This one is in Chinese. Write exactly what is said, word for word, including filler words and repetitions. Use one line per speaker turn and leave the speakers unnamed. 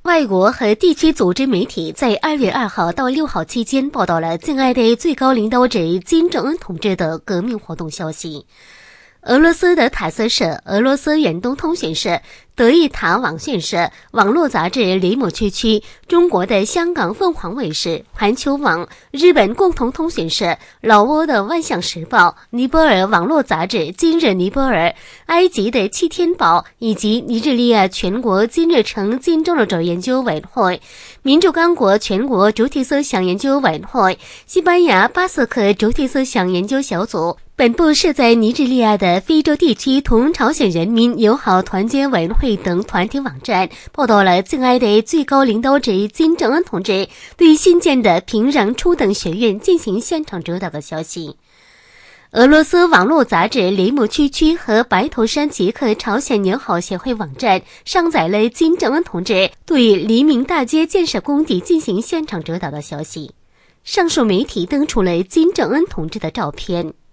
外国和地区组织媒体在二月二号到六号期间报道了境外的最高领导者金正恩同志的革命活动消息。俄罗斯的塔斯社、俄罗斯远东通讯社、德意塔网讯社、网络杂志雷姆区区、中国的香港凤凰卫视、环球网、日本共同通讯社、老挝的万象时报、尼泊尔网络杂志今日尼泊尔、埃及的七天报以及尼日利亚全国今日成金正日者研究委员会、民主刚果全国主体思想研究委员会、西班牙巴斯克主体思想研究小组。本部是在尼日利亚的非洲地区同朝鲜人民友好团结委员会等团体网站报道了境外的最高领导者金正恩同志对新建的平壤初等学院进行现场指导的消息。俄罗斯网络杂志雷姆区区和白头山捷克朝鲜友好协会网站上载了金正恩同志对黎明大街建设工地进行现场指导的消息。上述媒体登出了金正恩同志的照片。